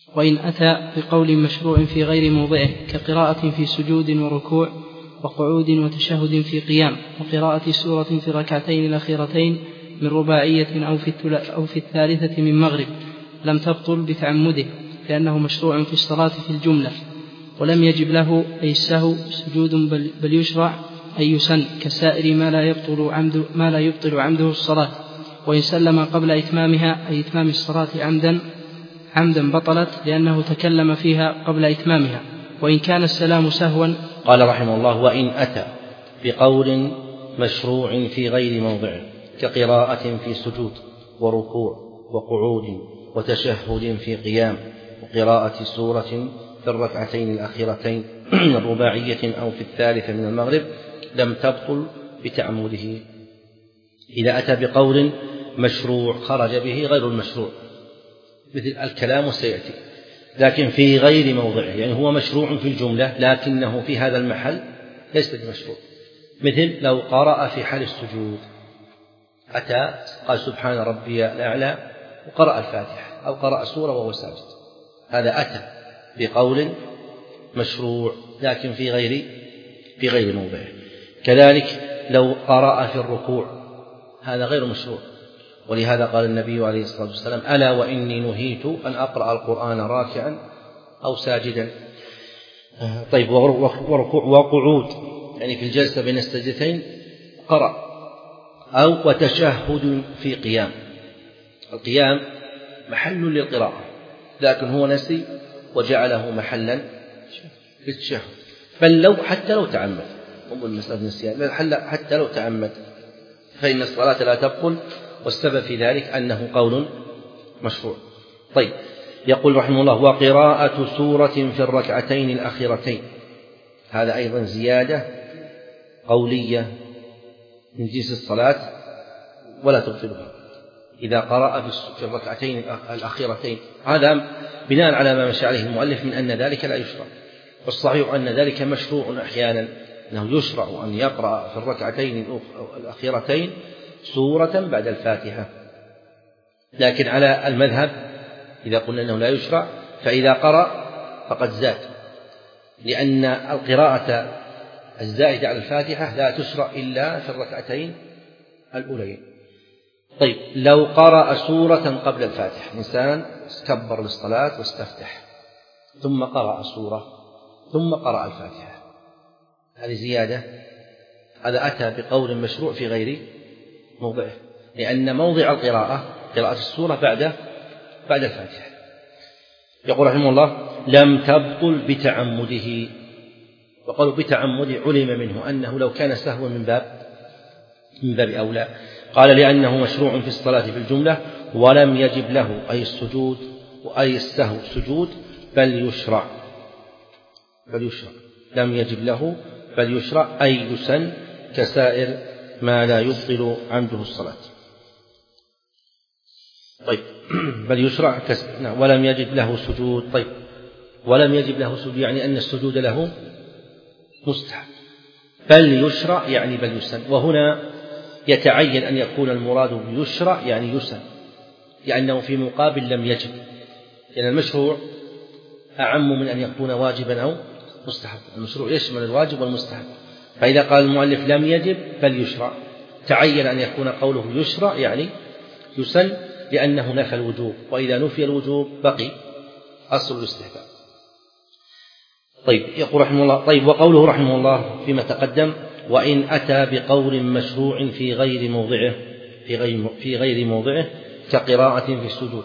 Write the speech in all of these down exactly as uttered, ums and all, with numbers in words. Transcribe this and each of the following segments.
وإن أتى بقول مشروع في غير موضعه كقراءة في سجود وركوع وقعود وتشهد في قيام وقراءة سورة في الركعتين الأخيرتين من رباعية أو في, أو في الثالثة من مغرب لم تبطل بتعمده لأنه مشروع في الصلاة في الجملة، ولم يجب له أي السهو سجود بل, بل يشرع أي يسن كسائر ما لا يبطل عمد ما لا يبطل عمده الصلاة. وإن سلم قبل إتمامها أي إتمام الصلاة عمدا عمدا بطلت لأنه تكلم فيها قبل إتمامها، وإن كان السلام سهوا. قال رحمه الله: وإن أتى بقول مشروع في غير موضعه كقراءة في سجود وركوع وقعود وتشهد في قيام وقراءة سورة في الركعتين الأخيرتين الرباعية أو في الثالثة من المغرب لم تبطل بتعمده. إذا أتى بقول مشروع خرج به غير المشروع مثل الكلام سيأتي، لكن في غير موضعه، يعني هو مشروع في الجملة لكنه في هذا المحل ليس بمشروع. مثل لو قرأ في حال السجود أتى قال سبحان ربي الأعلى وقرأ الفاتحة أو قرأ سورة وهو ساجد، هذا أتى بقول مشروع لكن في غير في غير موضعه. كذلك لو قرأ في الركوع هذا غير مشروع، ولهذا قال النبي عليه الصلاة والسلام: ألا وإني نهيت أن أقرأ القرآن راكعا أو ساجدا. طيب، وركوع وقعود يعني في الجلسة بين السجدتين قرأ، أو وتشهد في قيام. القيام محل للقراءة لكن هو نسي وجعله محلا للتشهد، بل لو حتى لو تعمد، مو المسألة نسيان، حتى لو تعمد فإن الصلاة لا تبطل، والسبب في ذلك أنه قول مشروع. طيب، يقول رحمه الله: وقراءة سورة في الركعتين الأخيرتين، هذا أيضا زيادة قولية من جنس الصلاة ولا تبطلها. إذا قرأ في الركعتين الأخيرتين، هذا بناء على ما مشى عليه المؤلف من أن ذلك لا يشرع، والصحيح أن ذلك مشروع أحيانا، أنه يشرع أن يقرأ في الركعتين الأخيرتين سورة بعد الفاتحة، لكن على المذهب إذا قلنا أنه لا يشرع فإذا قرأ فقد زاد، لأن القراءة الزائدة على الفاتحة لا تشرع إلا في الركعتين الأولين. طيب، لو قرأ سورة قبل الفاتحة، إنسان استكبر للصلاة واستفتح ثم قرأ سورة ثم قرأ الفاتحة، هذه زيادة، هذا أتى بقول مشروع في غير موضعه، لأن موضع القراءة قراءة السورة بعد بعد الفاتحة. يقول رحمه الله: لم تبطل بتعمده. وقالوا بتعمده علم منه أنه لو كان سهوا من باب من باب أولى. قال: لأنه مشروع في الصلاة في الجملة، ولم يجب له أي السجود وأي السهو سجود بل يشرع بل يشرع لم يجب له بل يشرع أي يسن كسائر ما لا يبطل عمده الصلاة. طيب، بل يشرع كس... ولم يجب له سجود. طيب، ولم يجب له سجود يعني أن السجود له مستحب، بل يشرع يعني بل يسن، وهنا يتعين أن يكون المراد بيشرع يعني يسن، لأنه في مقابل لم يجب، لأن المشروع أعم من أن يكون واجبا أو مستحب، المشروع يشمل الواجب والمستحب، فإذا قال المؤلف لم يجب بل يشرع تعين أن يكون قوله يشرع يعني يسن، لأنه نفى الوجوب، وإذا نفي الوجوب بقي أصل الاستحباب. طيب، يقول رحمه الله: طيب، وقوله رحمه الله فيما تقدم: وإن أتى بقول مشروع في غير موضعه في غير في غير موضعه كقراءة في السجود.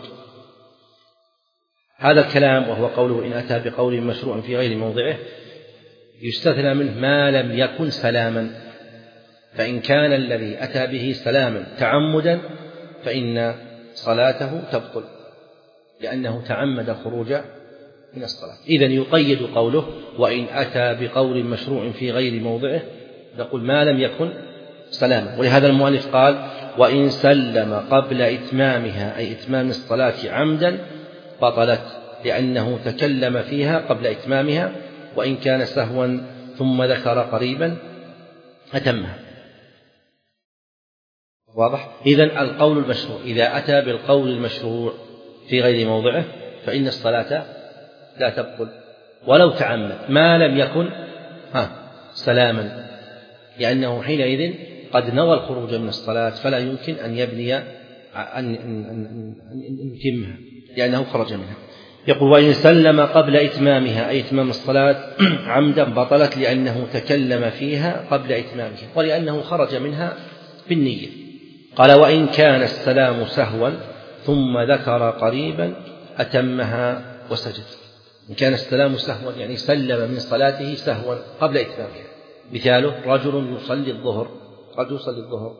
هذا الكلام وهو قوله إن أتى بقول مشروع في غير موضعه يستثنى منه ما لم يكن سلاما، فإن كان الذي أتى به سلاما تعمدا فإن صلاته تبطل، لأنه تعمد الخروج من الصلاة. إذن يقيد قوله وإن أتى بقول مشروع في غير موضعه، نقول ما لم يكن سلاما، ولهذا المؤلف قال: وإن سلم قبل إتمامها أي إتمام الصلاة عمدا بطلت، لأنه تكلم فيها قبل إتمامها، وإن كان سهوا ثم ذكر قريبا أتمها. واضح؟ إذن القول المشروع إذا أتى بالقول المشروع في غير موضعه فإن الصلاة لا تبطل ولو تعمد ما لم يكن ها سلاما، لأنه حينئذ قد نوى الخروج من الصلاة فلا يمكن أن يبني أن يتمها لأنه خرج منها. يقول: وإن سلم قبل إتمامها أي إتمام الصلاة عمدا بطلت لأنه تكلم فيها قبل إتمامها ولأنه خرج منها بالنية. قال: وإن كان السلام سهوا ثم ذكر قريبا أتمها وسجد. إن كان السلام سهوا يعني سلم من صلاته سهوا قبل إتمامها. مثاله: رجل يصلي الظهر رجل يصلي الظهر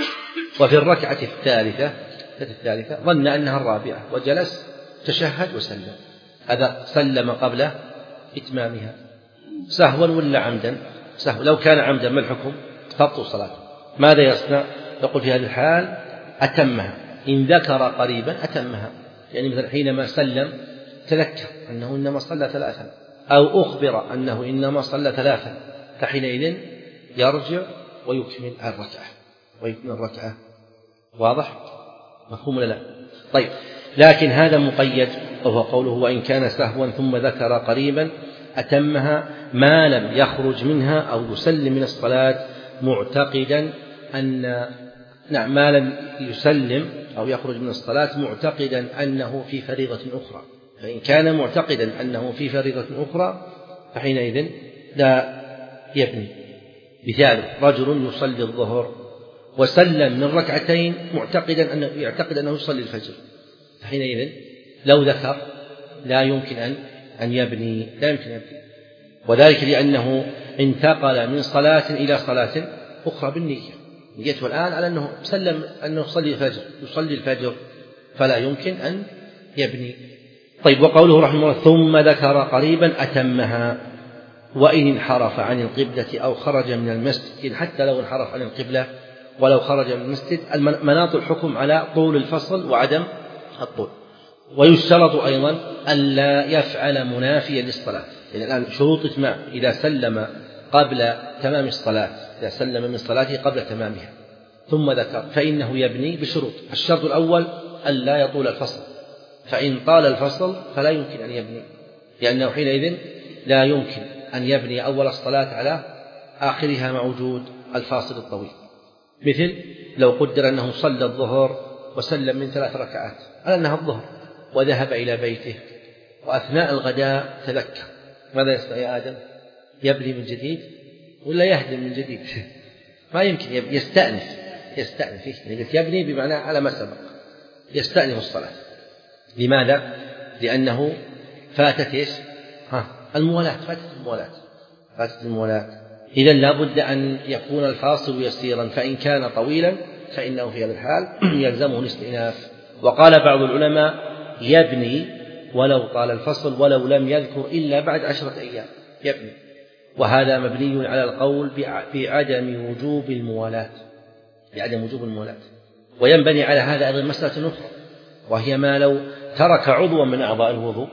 وفي الركعة الثالثة الثالثة ظن أنها الرابعة وجلس تشهد وسلم، هذا سلم قبل إتمامها سهوا ولا عمدا؟ سهوا. لو كان عمدا ما الحكم؟ تبطل صلاته. ماذا يصنع؟ يقول في هذه الحال أتمها. إن ذكر قريبا أتمها، يعني مثلا حينما سلم تذكر أنه إنما صلى ثلاثا أو أخبر أنه إنما صلى ثلاثا، فحينئذ يرجع ويكمل الركعة ويكمل الركعة. واضح؟ مفهوم ولا لا؟ طيب، لكن هذا مقيد وهو قوله: وإن كان سهوا ثم ذكر قريبا أتمها ما لم يخرج منها أو يسلم من الصلاة معتقدا أن نعم ما لم يسلم أو يخرج من الصلاة معتقدا أنه في فريضة أخرى. فإن كان معتقدا أنه في فريضة أخرى فحينئذ لا يبني. مثال: رجل يصلي الظهر وسلم من ركعتين معتقدا أنه يعتقد أنه يصلي الفجر، فحينئذ لو ذكر لا يمكن أن أن يبني لا يمكن أن يبني، وذلك لأنه انتقل من صلاة إلى صلاة أخرى بالنية. نيته الآن على أنه سلم أنه يصلي الفجر يصلي الفجر فلا يمكن أن يبني. طيب، وقوله رحمه الله: ثم ذكر قريبا أتمها. وإن انحرف عن القبلة أو خرج من المسجد، حتى لو انحرف عن القبلة ولو خرج من المسجد، مناط الحكم على طول الفصل وعدم الطول. ويشترط أيضا ألا يفعل منافيا للصلاة. يعني الآن شروط إتمام: إذا سلم قبل تمام الصلاة إذا سلم من صلاته قبل تمامها ثم ذكر فإنه يبني بشروط. الشرط الأول ألا يطول الفصل، فإن طال الفصل فلا يمكن أن يبني، لأنه حينئذ لا يمكن أن يبني أول الصلاة على آخرها مع وجود الفاصل الطويل. مثل لو قدر أنه صلى الظهر وسلم من ثلاث ركعات على أنها الظهر وذهب إلى بيته وأثناء الغداء تذكر، ماذا يصنع يا آدم؟ يبني من جديد ولا يهدم من جديد؟ ما يمكن. يستأنف يستأنف يعني يبني بمعنى على ما سبق، يستأنف الصلاة. لماذا؟ لأنه فاتت إيش؟ ها الموالاة فاتت الموالاة فاتت الموالاة إذن لا بد أن يكون الفاصل يسيرا، فإن كان طويلا فإنه في هذا الحال يلزمه الاستئناف. وقال بعض العلماء: يبني ولو طال الفصل ولو لم يذكر إلا بعد عشرة أيام يبني، وهذا مبني على القول بعدم وجوب الموالاة بعدم وجوب الموالاة. وينبني على هذا أيضا مسألة أخرى، وهي ما لو ترك عضوا من أعضاء الوضوء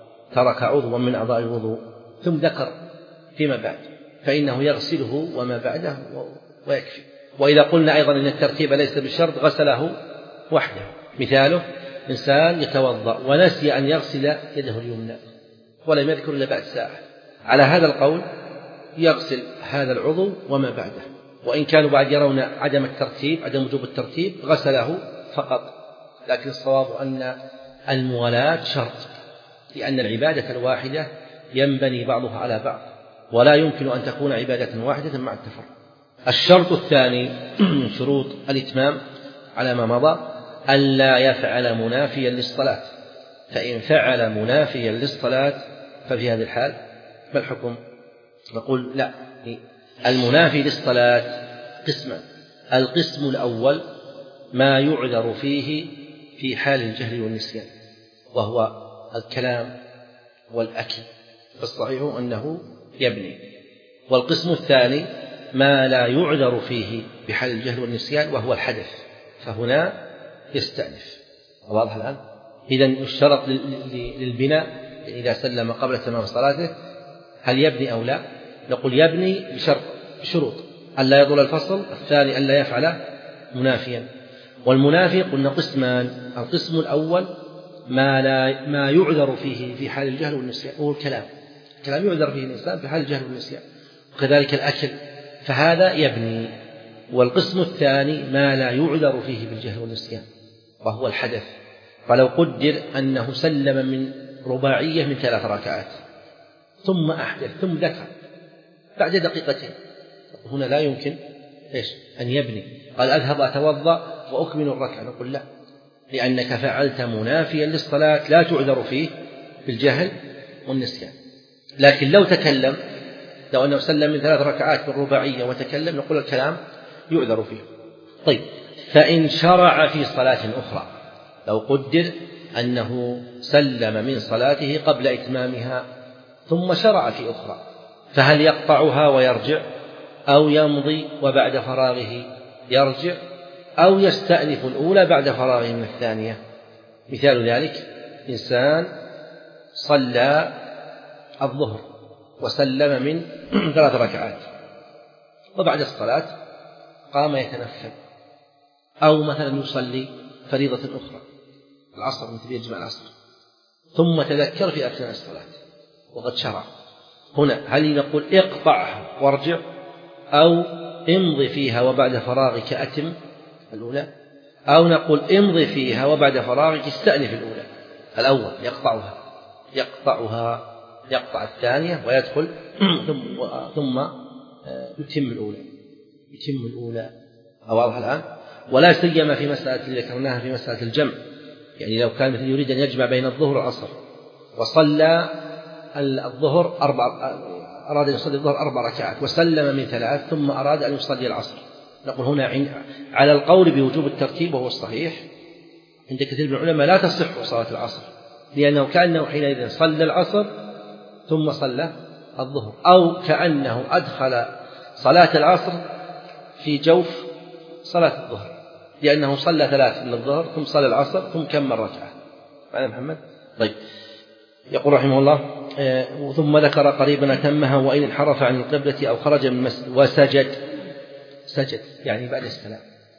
ترك عضوا من أعضاء الوضوء ثم ذكر فيما بعد فإنه يغسله وما بعده ويكفي. وإذا قلنا أيضا أن الترتيب ليس بالشرط غسله وحده. مثاله: إنسان يتوضأ ونسي أن يغسل يده اليمنى ولم يذكر إلا بعد ساعة، على هذا القول يغسل هذا العضو وما بعده. وإن كانوا بعد يرون عدم الترتيب عدم وجوب الترتيب غسله فقط، لكن الصواب أن الموالاة شرط، لأن العبادة الواحدة ينبني بعضها على بعض ولا يمكن أن تكون عبادة واحدة مع التفرق. الشرط الثاني من شروط الإتمام على ما مضى ألا يفعل منافيا للصلاة، فإن فعل منافيا للصلاة ففي هذه الحال ما الحكم؟ نقول لا، المنافي للصلاة قسمان: القسم الأول ما يعذر فيه في حال الجهل والنسيان وهو الكلام والأكل، فالصحيح أنه يبني. والقسم الثاني ما لا يعذر فيه بحال الجهل والنسيان وهو الحدث، فهنا يستأنف. واضح الآن؟ إذن الشرط للبناء إذا سلم قبل تمام صلاته هل يبني أو لا؟ نقول يبني بشرط بشروط: ألا يطول الفصل، الثاني ألا يفعل منافيا. والمنافي قلنا قسمان: القسم الأول ما لا ما يعذر فيه في حال الجهل والنسيان، وهو الكلام الكلام يعذر فيه الإنسان في حال الجهل والنسيان، وكذلك الأكل، فهذا يبني. والقسم الثاني ما لا يعذر فيه بالجهل والنسيان وهو الحدث. فلو قدر أنه سلم من رباعية من ثلاث ركعات ثم أحدث ثم ذكر بعد دقيقتين، هنا لا يمكن إيش أن يبني. قال أذهب أتوضأ وأكمل الركعة، نقول لا، لأنك فعلت منافيا للصلاة لا تعذر فيه بالجهل والنسيان. لكن لو تكلم، لو أنه سلم من ثلاث ركعات بالرباعية وتكلم، نقول الكلام يعذر فيه. طيب، فإن شرع في صلاة أخرى، لو قدر أنه سلم من صلاته قبل إتمامها ثم شرع في أخرى، فهل يقطعها ويرجع، أو يمضي وبعد فراغه يرجع، أو يستأنف الأولى بعد فراغه من الثانية؟ مثال ذلك: إنسان صلى الظهر وسلم من ثلاث ركعات، وبعد الصلاة قام يتنفل، أو مثلا يصلي فريضة أخرى العصر، مثل يجمع العصر، ثم تذكر في أثناء الصلاة وقد شرع، هنا هل نقول اقطعها وارجع، أو امضي فيها وبعد فراغك أتم الأولى، أو نقول امضي فيها وبعد فراغك استأنف الأولى؟ الأول يقطعها يقطعها يقطع الثانية ويدخل ثم ثم يتم الأولى يتم الأولى واضح الآن؟ ولا سيما في مسألة اللي ذكرناها في مسألة الجمع، يعني لو كان مثل يريد أن يجمع بين الظهر والعصر وصلى الظهر أربع أراد أن يصلي الظهر أربع ركعات وسلم من ثلاث ثم أراد أن يصلي العصر، نقول هنا على القول بوجوب الترتيب وهو الصحيح عند كثير من العلماء لا تصح صلاة العصر، لأنه كأنه حينئذ صلى العصر ثم صلى الظهر، أو كأنه أدخل صلاة العصر في جوف صلاة الظهر، لأنه صلى ثلاث من الظهر ثم صلى العصر ثم كمل ركعة. معنا محمد؟ طيب، يقول رحمه الله: ثم ذكر قريبا أتمها وإن انحرف عن القبلة أو خرج من المسجد وسجد. سجد يعني بعد السلام،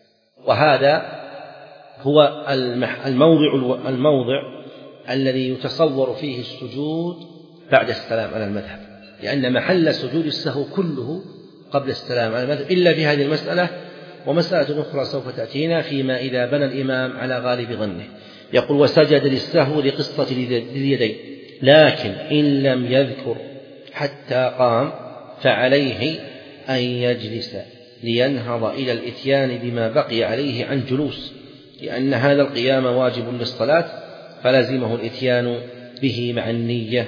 وهذا هو الموضع الموضع الذي يتصور فيه السجود بعد السلام على المذهب، لأن محل سجود السهو كله قبل السلام على المذهب، إلا في هذه المسألة ومسألة أخرى سوف تأتينا فيما إذا بنى الإمام على غالب ظنه. يقول: وسجد للسهو لقصة اليدين، لكن إن لم يذكر حتى قام فعليه أن يجلس لينهض إلى الإتيان بما بقي عليه عن جلوس، لأن هذا القيام واجب للصلاة فلزمه الإتيان به مع النية.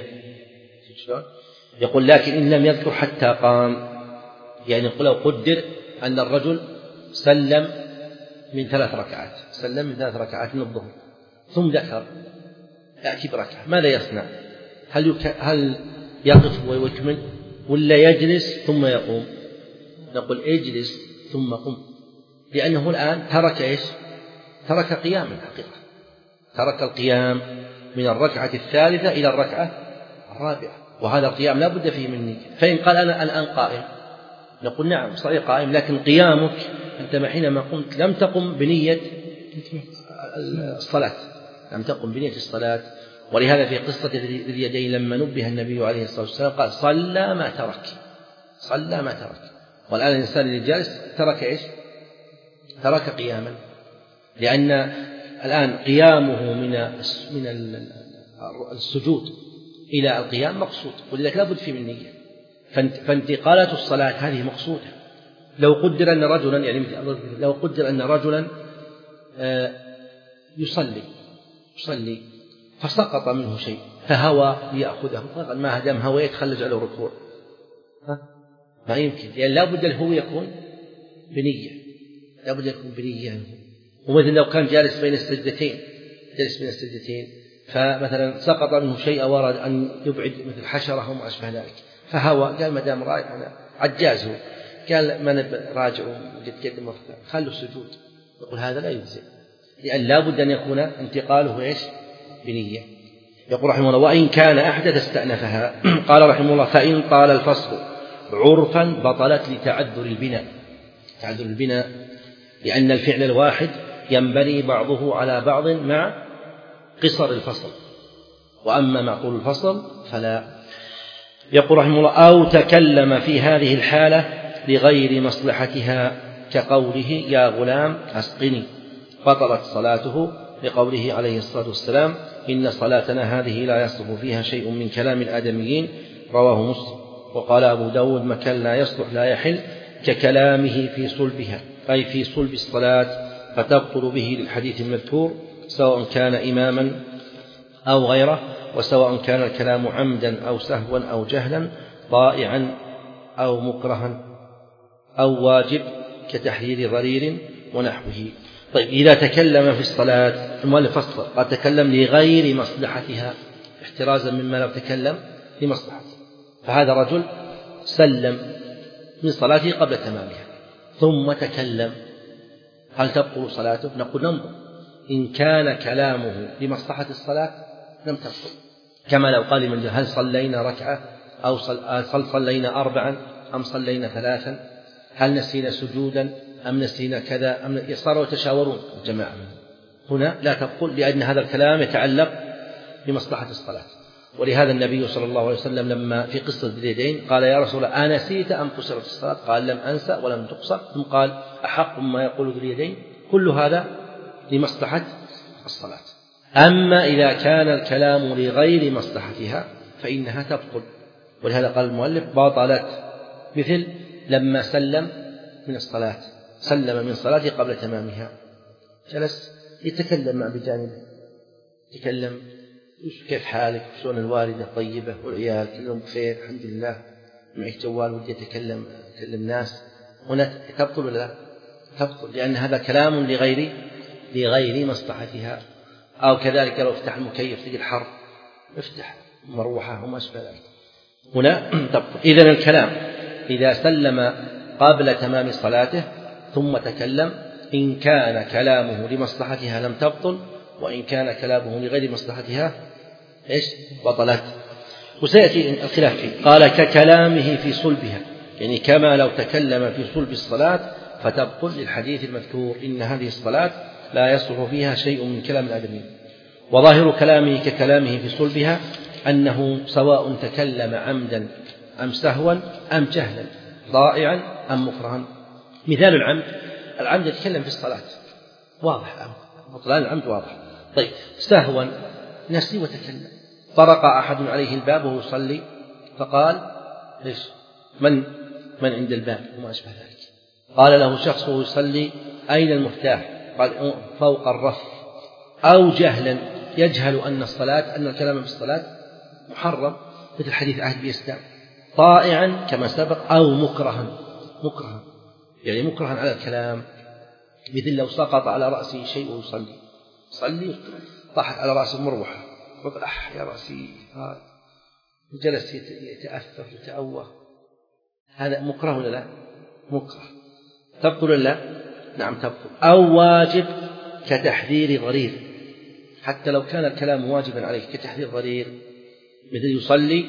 يقول: لكن إن لم يذكر حتى قام، يعني لو قدر أن الرجل سلم من ثلاث ركعات سلم من ثلاث ركعات من الظهر ثم ذكر يأتي بركعة، ماذا يصنع؟ هل يك... هل يقف ويكمل ولا يجلس ثم يقوم؟ نقول: اجلس ثم قم، لأنه الآن ترك إيش؟ ترك قيام الحقيقة، ترك القيام من الركعة الثالثة إلى الركعة الرابعة، وهذا القيام لا بد فيه من نية. فإن قال: أنا الآن قائم، نقول: نعم صحيح قائم، لكن قيامك أنت حينما قمت لم تقم بنية الصلاة، لم تقم بنية الصلاة. ولهذا في قصة ذي اليدين لما نبه النبي عليه الصلاة والسلام قال: صلى ما ترك صلى ما ترك. والآن الإنسان اللي جالس ترك إيش؟ ترك قياما، لأن الآن قيامه من من السجود إلى القيام مقصود، ولذلك لا بد فيه من نية. فانتقالات الصلاة هذه مقصودة. لو قدر أن رجلا يعني لو قدر أن رجلا يصلي يصلي فسقط منه شيء فهوى ليأخذه، ما دام هوى يتخلج على الركوع، ما يمكن، لأن لا بد له يكون بنية، لا بد يكون بنية. ومثل لو كان جالس بين السجدتين جالس بين السجدتين فمثلا سقط منه شيء أو أراد أن يبعد مثل حشرة وما أشبه ذلك فهوى، قال ما دام راجع أنا عجازه، قال ما راجع قد قدم خلوا السجود، يقول هذا لا يجزئ، لأن لا بد أن يكون انتقاله إيش؟ بنية. يقول رحمه الله: وإن كان أحدث استأنفها. قال رحمه الله: فإن طال الفصل عرفا بطلت لتعذر البناء. تعذر البناء لأن الفعل الواحد ينبني بعضه على بعض مع قصر الفصل، وأما مع طول الفصل فلا. يقول رحمه الله: أو تكلم في هذه الحالة لغير مصلحتها كقوله يا غلام أسقني، بطلت صلاته، لقوله عليه الصلاة والسلام: إن صلاتنا هذه لا يصلح فيها شيء من كلام الآدميين، رواه مسلم. وقال أبو داود: مكان لا يصلح لا يحل ككلامه في صلبها، أي في صلب الصلاة، فتبطل به للحديث المذكور، سواء كان إماما أو غيره، وسواء كان الكلام عمدا أو سهوا أو جهلا، ضائعا أو مكرها أو واجب كتحرير ضرير ونحوه. طيب، إذا تكلم في الصلاة المؤلف فصل، قد تكلم لغير مصلحتها احترازا مما لو تكلم لمصلحته، فهذا رجل سلم من صلاته قبل تمامها ثم تكلم، هل تبطل صلاته؟ نقول ننظر، إن كان كلامه لمصلحة الصلاة لم تبطل، كما لو قال من هل صلينا ركعة أو صل صلينا أربعا أم صلينا ثلاثا، هل نسينا سجودا أم نسينا كذا أم صاروا يتشاورون الجماعة. هنا لا تبطل، لأن هذا الكلام يتعلق بمصلحة الصلاة. ولهذا النبي صلى الله عليه وسلم لما في قصة ذي اليدين قال: يا رسول الله أنسيت أم قصرت الصلاة؟ قال: لم أنسى ولم تقصر. ثم قال: أحق ما يقول ذي اليدين؟ كل هذا لمصلحة الصلاة. أما إذا كان الكلام لغير مصلحتها فإنها تبطل، ولهذا قال المؤلف: بطلت، مثل لما سلم من الصلاة، سلم من صلاته قبل تمامها، جلس يتكلم مع بجانبه، يتكلم: كيف حالك؟ شلون الوالدة؟ طيبة؟ والعيال كلهم بخير؟ الحمد لله. معك جوال ودي أتكلم أتكلم ناس. هنا تبطل ولا لا؟ تبطل، لأن هذا كلام لغير لغير مصلحتها. أو كذلك لو افتح المكيف تجي الحر، افتح مروحة وما أشبه ذلك، هنا تبطل. إذن الكلام إذا سلم قبل تمام صلاته ثم تكلم، إن كان كلامه لمصلحتها لم تبطل، وإن كان كلامه لغير مصلحتها إيش؟ بطلت. وسيأتي الخلاف فيه. قال: ككلامه في صلبها، يعني كما لو تكلم في صلب الصلاة فتبطل للحديث المذكور: إن هذه الصلاة لا يصلح فيها شيء من كلام الآدمين. وظاهر كلامه ككلامه في صلبها أنه سواء تكلم عمدا أم سهوا أم جهلا، ضائعا أم مكرها. مثال العمد: العمد يتكلم في الصلاة، واضح، بطلان العمد واضح. طيب، سهوا نسي وتكلم، طرق أحد عليه الباب وهو يصلي فقال: ليش؟ من من عند الباب؟ وما أشبه ذلك. قال له شخص وهو يصلي: أين المفتاح؟ قال: فوق الرف. أو جهلا، يجهل أن الصلاة أن الكلام في الصلاة محرم، مثل حديث عهد بإسلام. طائعا كما سبق، أو مكرها، مكرها يعني مكرها على الكلام، مثل لو سقط على رأسه شيء ويصلي، صلي طاحت على رأسه مروحة، قال: أح يا رأسي، وجلس يتأثر يتأوه، هذا مكره ولا لا؟ مكره. تبطل ولا لا؟ نعم تبطل. أو واجب كتحذير ضرير، حتى لو كان الكلام واجبا عليه كتحذير ضرير، مثل يصلي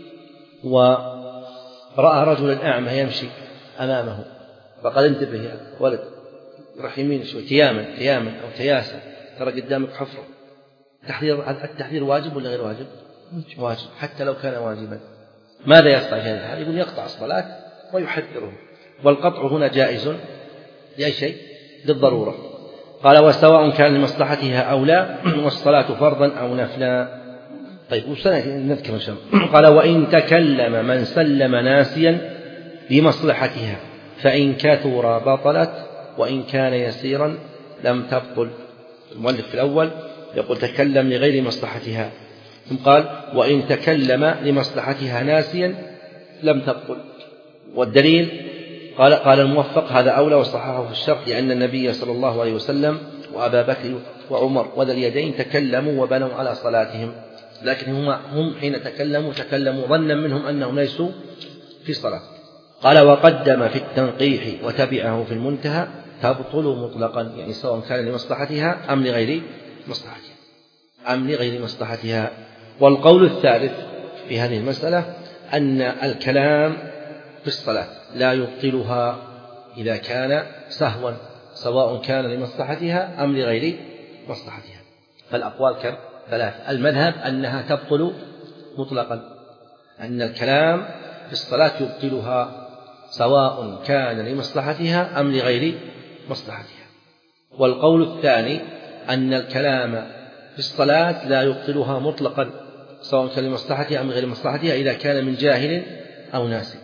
ورأى رجلا أعمى يمشي أمامه فقال: انتبه يا ولد، راح يمين شوي، تياما تياما أو تياسا، ترى قدامك حفرة. التحذير التحذير واجب ولا غير واجب؟ واجب، حتى لو كان واجبا. ماذا يقطع هذا؟ يقول: يقطع الصلاة ويحذره. والقطع هنا جائز لأي شيء؟ للضرورة. قال: وسواء كان لمصلحتها أو لا، والصلاة فرضا أو نفلا. طيب، نذكر شيء. قال: وإن تكلم من سلم ناسيا لمصلحتها فإن كثر بطلت، وإن كان يسيرا لم تبطل. المؤلف في الأول يقول: تكلم لغير مصلحتها، ثم قال: وإن تكلم لمصلحتها ناسيا لم تبطل. والدليل قال قال الموفق: هذا أولى وصححه في الشرح، لأن النبي صلى الله عليه وسلم وأبا بكر وعمر وذا اليدين تكلموا وبنوا على صلاتهم، لكن هم, هم حين تكلموا تكلموا ظنا منهم أنهم ليسوا في صلاة. قال: وقدم في التنقيح وتبعه في المنتهى تبطل مطلقا، يعني سواء كان لمصلحتها أم لغير مصلحتها أم لغير مصلحتها. والقول الثالث في هذه المسألة أن الكلام في الصلاة لا يبطلها إذا كان سهوا، سواء كان لمصلحتها أم لغير مصلحتها. فالأقوال كم؟ ثلاث. المذهب أنها تبطل مطلقا، أن الكلام في الصلاة يبطلها سواء كان لمصلحتها أم لغير مصلحتها. والقول الثاني أن الكلام في الصلاة لا يبطلها مطلقا سواء كان لمصلحتها أم لغير مصلحتها إذا كان من جاهل أو ناسي.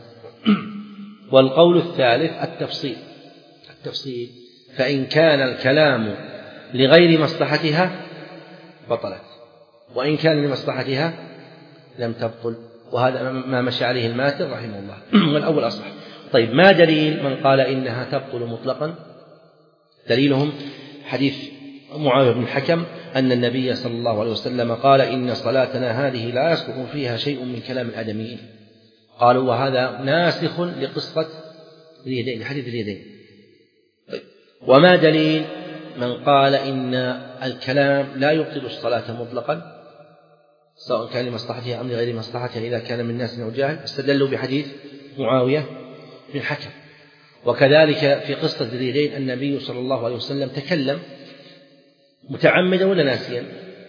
والقول الثالث التفصيل التفصيل فإن كان الكلام لغير مصلحتها بطلت، وإن كان لمصلحتها لم تبطل، وهذا ما مشى عليه الماتر رحمه الله. والأول أصح. طيب، ما دليل من قال إنها تبطل مطلقا؟ دليلهم حديث معاوية بن الحكم أن النبي صلى الله عليه وسلم قال إن صلاتنا هذه لا يصلح فيها شيء من كلام الآدميين. قالوا وهذا ناسخ لقصة اليدين، حديث اليدين. طيب، وما دليل من قال إن الكلام لا يبطل الصلاة مطلقا سواء كان لمصلحتها أم لغير مصلحتها إذا كان من ناس أو جاهل؟ استدلوا بحديث معاوية بن الحكم. وكذلك في قصة اليدين النبي صلى الله عليه وسلم تكلم متعمدا ولا ناسيا؟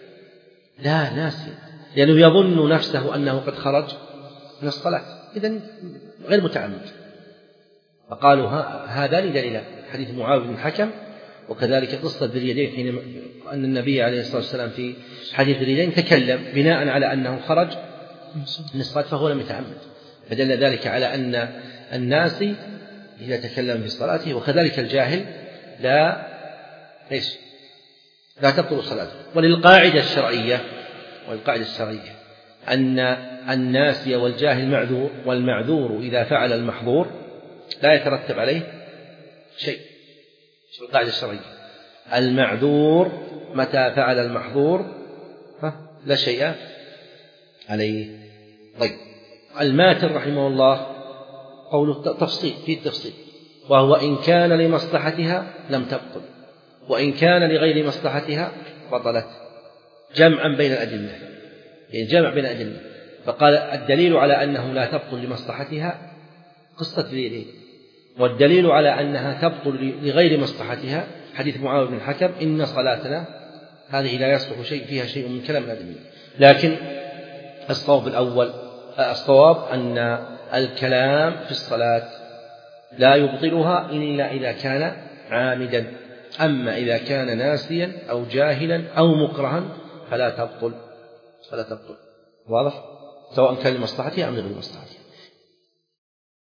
لا، ناسيا، لأنه يظن نفسه أنه قد خرج من الصلاة، إذن غير متعمد. فقالوا هذا دليل حديث معاوية بن الحكم، وكذلك قصة ذي اليدين حين أن النبي عليه الصلاة والسلام في حديث ذي اليدين تكلم بناء على أنه خرج من الصلاة فهو لم يتعمد، فدل ذلك على أن الناس إذا تكلم في صلاته وكذلك الجاهل لا ليش لا تبطل صلاته. وللقاعدة الشرعية والقاعدة الشرعية أن الناسي والجاهل معذور، والمعذور إذا فعل المحظور لا يترتب عليه شيء. القاعدة الشرعية المعذور متى فعل المحظور لا شيء عليه. طيب، الماتر رحمه الله قوله تفصيل في التفصيل، وهو إن كان لمصلحتها لم تبطل، وإن كان لغير مصلحتها بطلت، جمعا بين الأدلة، يعني جمع بين الأدلة. فقال الدليل على أنه لا تبطل لمصلحتها قصة اليدين، والدليل على أنها تبطل لغير مصلحتها حديث معاوية بن الحكم إن صلاتنا هذه لا يصلح شيء فيها شيء من كلام الآدميين. لكن الصواب الأول الصواب أن الكلام في الصلاة لا يبطلها إلا إذا كان عامدا، أما إذا كان ناسيا أو جاهلا أو مكرها فلا تبطل فلا تبطل واضح؟ سواء كان لمصلحتها أم لغير مصلحتها.